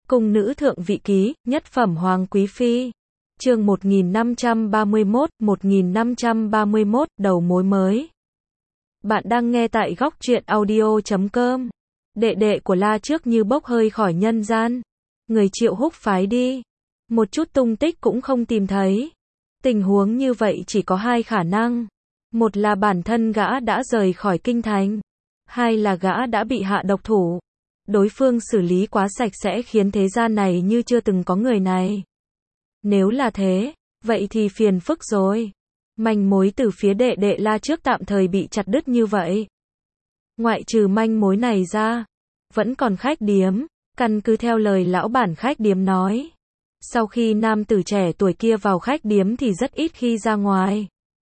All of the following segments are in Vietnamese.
Cung nữ thượng vị ký, nhất phẩm hoàng quý phi. Chương 1531, đầu mối mới. Bạn đang nghe tại góc truyện audio.com. Đệ đệ của La Trước như bốc hơi khỏi nhân gian. Người Triệu Húc phái đi. Một chút tung tích cũng không tìm thấy. Tình huống như vậy chỉ có hai khả năng. Một là bản thân gã đã rời khỏi kinh thành. Hai là gã đã bị hạ độc thủ. Đối phương xử lý quá sạch sẽ khiến thế gian này như chưa từng có người này. Nếu là thế, vậy thì phiền phức rồi. Manh mối từ phía đệ đệ La Trước tạm thời bị chặt đứt như vậy. Ngoại trừ manh mối này ra, vẫn còn khách điếm. Căn cứ theo lời lão bản khách điếm nói, sau khi nam tử trẻ tuổi kia vào khách điếm thì rất ít khi ra ngoài.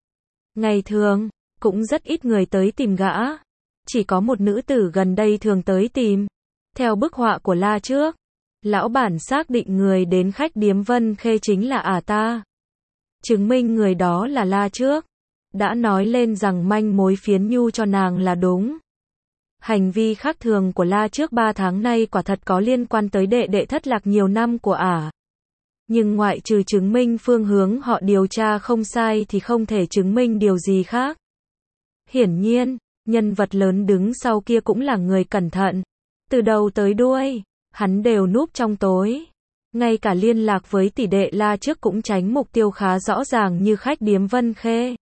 Ngày thường, cũng rất ít người tới tìm gã. Chỉ có một nữ tử gần đây thường tới tìm. Theo bức họa của La Trước, lão bản xác định người đến khách điếm Vân Khê chính là ta. Chứng minh người đó là La Trước. Đã nói lên rằng manh mối phiến nhu cho nàng là đúng. Hành vi khác thường của La Trước 3 tháng nay quả thật có liên quan tới đệ đệ thất lạc nhiều năm của Nhưng ngoại trừ chứng minh phương hướng họ điều tra không sai thì không thể chứng minh điều gì khác. Hiển nhiên, nhân vật lớn đứng sau kia cũng là người cẩn thận. Từ đầu tới đuôi, hắn đều núp trong tối. Ngay cả liên lạc với tỷ đệ La Trước cũng tránh mục tiêu khá rõ ràng như khách điếm Vân Khê.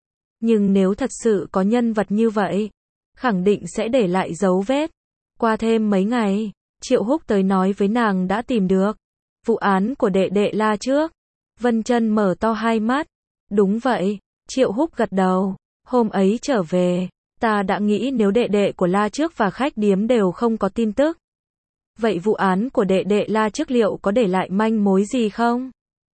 Nhưng nếu thật sự có nhân vật như vậy, khẳng định sẽ để lại dấu vết. Qua thêm mấy ngày, Triệu Húc tới nói với nàng đã tìm được vụ án của đệ đệ La Trước. Vân Chân mở to hai mắt. Đúng vậy, Triệu Húc gật đầu. Hôm ấy trở về, ta đã nghĩ nếu đệ đệ của La Trước và khách điếm đều không có tin tức, vậy vụ án của đệ đệ La Trước liệu có để lại manh mối gì không?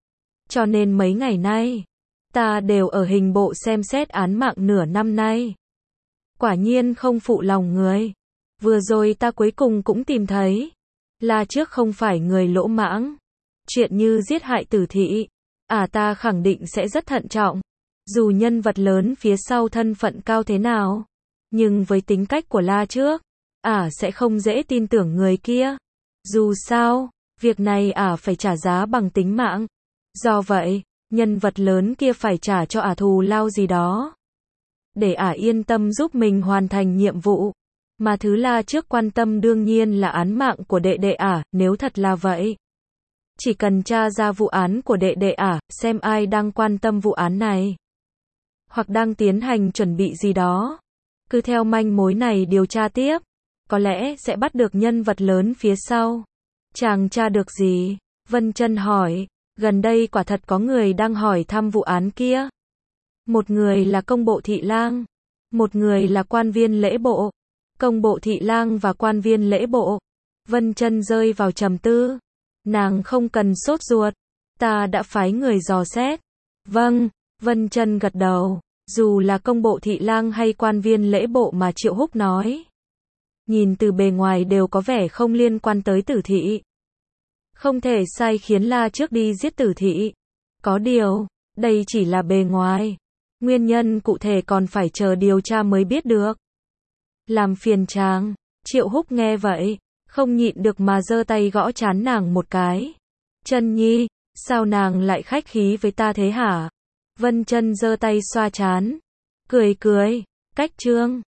Cho nên mấy ngày nay, ta đều ở hình bộ xem xét án mạng nửa năm nay. Quả nhiên không phụ lòng người. Vừa rồi ta cuối cùng cũng tìm thấy. La Trước không phải người lỗ mãng. Chuyện như giết hại tử thị, ta khẳng định sẽ rất thận trọng. Dù nhân vật lớn phía sau thân phận cao thế nào, nhưng với tính cách của La Trước, sẽ không dễ tin tưởng người kia. Dù sao, việc này phải trả giá bằng tính mạng. Do vậy, nhân vật lớn kia phải trả cho thù lao gì đó. Để yên tâm giúp mình hoàn thành nhiệm vụ. Mà thứ La Trước quan tâm đương nhiên là án mạng của đệ đệ nếu thật là vậy. Chỉ cần tra ra vụ án của đệ đệ xem ai đang quan tâm vụ án này. Hoặc đang tiến hành chuẩn bị gì đó. Cứ theo manh mối này điều tra tiếp. Có lẽ sẽ bắt được nhân vật lớn phía sau. Chàng tra được gì? Vân Chân hỏi. Gần đây quả thật có người đang hỏi thăm vụ án kia. Một người là công bộ thị lang. Một người là quan viên lễ bộ. Công bộ thị lang và quan viên lễ bộ. Vân Chân rơi vào trầm tư. Nàng không cần sốt ruột. Ta đã phái người dò xét. Vâng, Vân Chân gật đầu. Dù là công bộ thị lang hay quan viên lễ bộ mà Triệu Húc nói, nhìn từ bề ngoài đều có vẻ không liên quan tới tử thị. Không thể sai khiến La Trước đi giết tử thị. Có điều, đây chỉ là bề ngoài. Nguyên nhân cụ thể còn phải chờ điều tra mới biết được. Làm phiền chàng. Triệu Húc nghe vậy, không nhịn được mà giơ tay gõ trán nàng một cái. Chân nhi, sao nàng lại khách khí với ta thế hả? Vân Chân giơ tay xoa trán. Cười, cách trương.